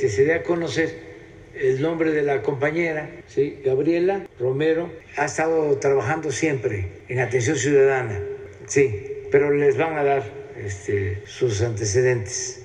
se dé a conocer el nombre de la compañera, ¿sí? Gabriela Romero, ha estado trabajando siempre en atención ciudadana, sí, pero les van a dar sus antecedentes.